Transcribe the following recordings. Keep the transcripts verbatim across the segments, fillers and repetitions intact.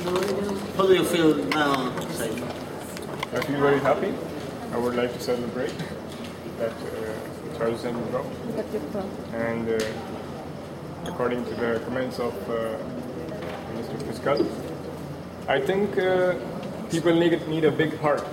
How do you feel now, Saif? I feel very happy. I would like to celebrate that uh, Charles M. Brown. And uh, according to the comments of uh, Mister Fiscal, I think uh, people need, need a big heart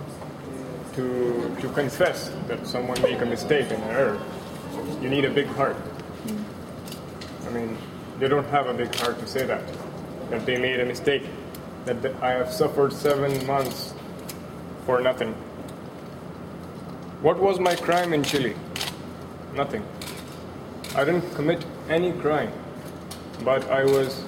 to to confess that someone make a mistake and an error. You need a big heart. I mean, they don't have a big heart to say that, that they made a mistake, that the, I have suffered seven months for nothing. What was my crime in Chile? Nothing. I didn't commit any crime, but I was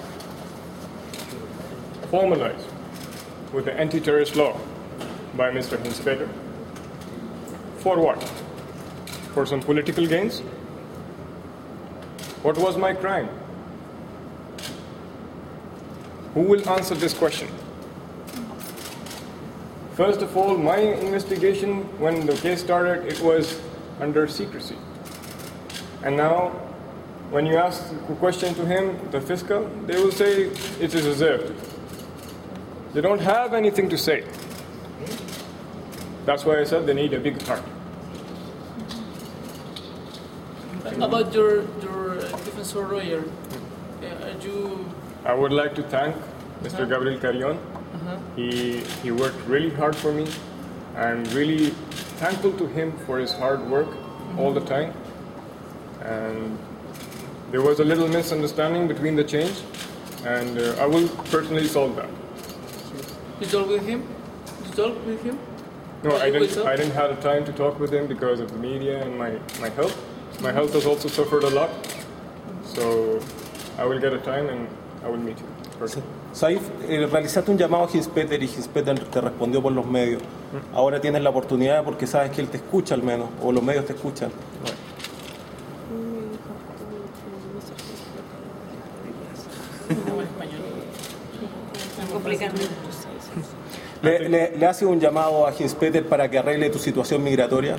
formalized with the anti-terrorist law by Mister Hinspeter. For what? For some political gains? What was my crime? Who will answer this question? First of all, my investigation, when the case started, it was under secrecy. And now, when you ask a question to him, the fiscal, they will say it is reserved. They don't have anything to say. That's why I said they need a big heart. About your your defensor lawyer, uh, are you? I would like to thank Mister Uh-huh. Gabriel Carrion. Uh-huh. He he worked really hard for me. I'm really thankful to him for his hard work mm-hmm. all the time. And there was a little misunderstanding between the change, and uh, I will personally solve that. You talk with him? You talk with him? No, Or I you didn't. yourself? I didn't have the time to talk with him because of the media and my, my health. My health has also suffered a lot, so I will get a time and I will meet you. Personally. Saif, eh, realizaste un llamado a Hinspeter y Hinspeter te respondió por los medios. Ahora tienes la oportunidad porque sabes que él te escucha al menos, o los medios te escuchan. Le, le, le hace un llamado a Hinspeter para que arregle tu situación migratoria.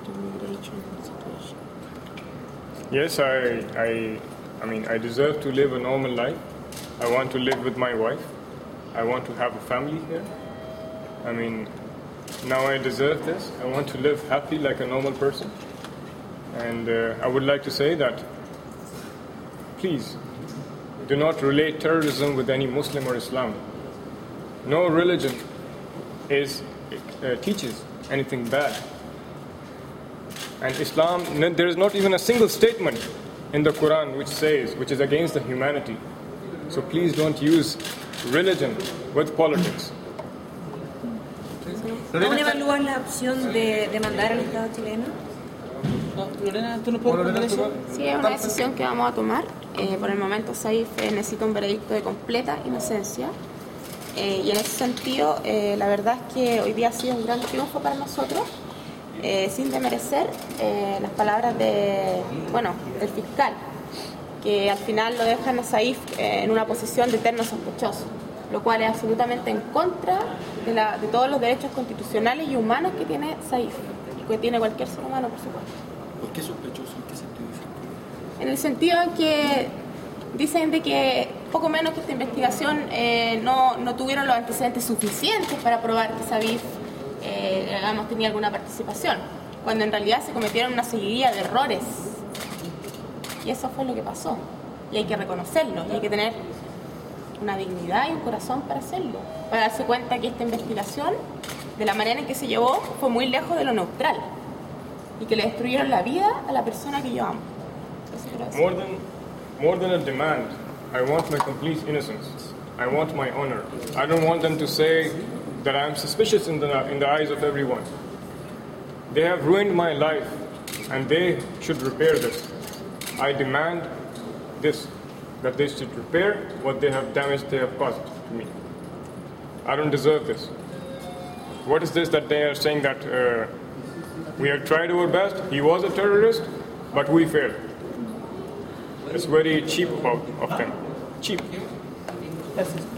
Yes, I, I, I mean, I deserve to live a normal life. I want to live with my wife. I want to have a family here. I mean, now I deserve this. I want to live happy like a normal person. And uh, I would like to say that, please, do not relate terrorism with any Muslim or Islam. No religion is uh, teaches anything bad. And Islam, there is not even a single statement in the Quran which says, which is against the humanity. So please don't use religion with politics. ¿Aún evalúas la opción de demandar al Estado chileno? Lorena, ¿tú no puedes responder eso? Sí, es una decisión que vamos a tomar. Eh, por el momento, Saif eh, necesita un veredicto de completa inocencia. Eh, y en ese sentido, eh, la verdad es que hoy día ha sido un gran triunfo para nosotros. Eh, sin demerecer eh, las palabras de, bueno, del fiscal, que al final lo dejan a Saif eh, en una posición de eterno sospechoso, lo cual es absolutamente en contra de, la, de todos los derechos constitucionales y humanos que tiene Saif, y que tiene cualquier ser humano, por supuesto. ¿Por qué sospechoso? ¿En qué sentido? En el sentido en que dicen de que poco menos que esta investigación eh, no, no tuvieron los antecedentes suficientes para probar que Saif Eh, digamos, tenía alguna participación, cuando en realidad se cometieron una seguidilla de errores, y eso fue lo que pasó, y hay que reconocerlo, y hay que tener una dignidad y un corazón para hacerlo, para darse cuenta que esta investigación, de la manera en que se llevó, fue muy lejos de lo neutral, y que le destruyeron la vida a la persona que yo amo. Eso quiero decir. More than, more than a demand, I want my complete innocence. I want my honor. I don't want them to say that I am suspicious in the, in the eyes of everyone. They have ruined my life, and they should repair this. I demand this, that they should repair what they have damaged they have caused to me. I don't deserve this. What is this that they are saying that uh, we have tried our best, he was a terrorist, but we failed? It's very cheap of, of them. Cheap. Gracias.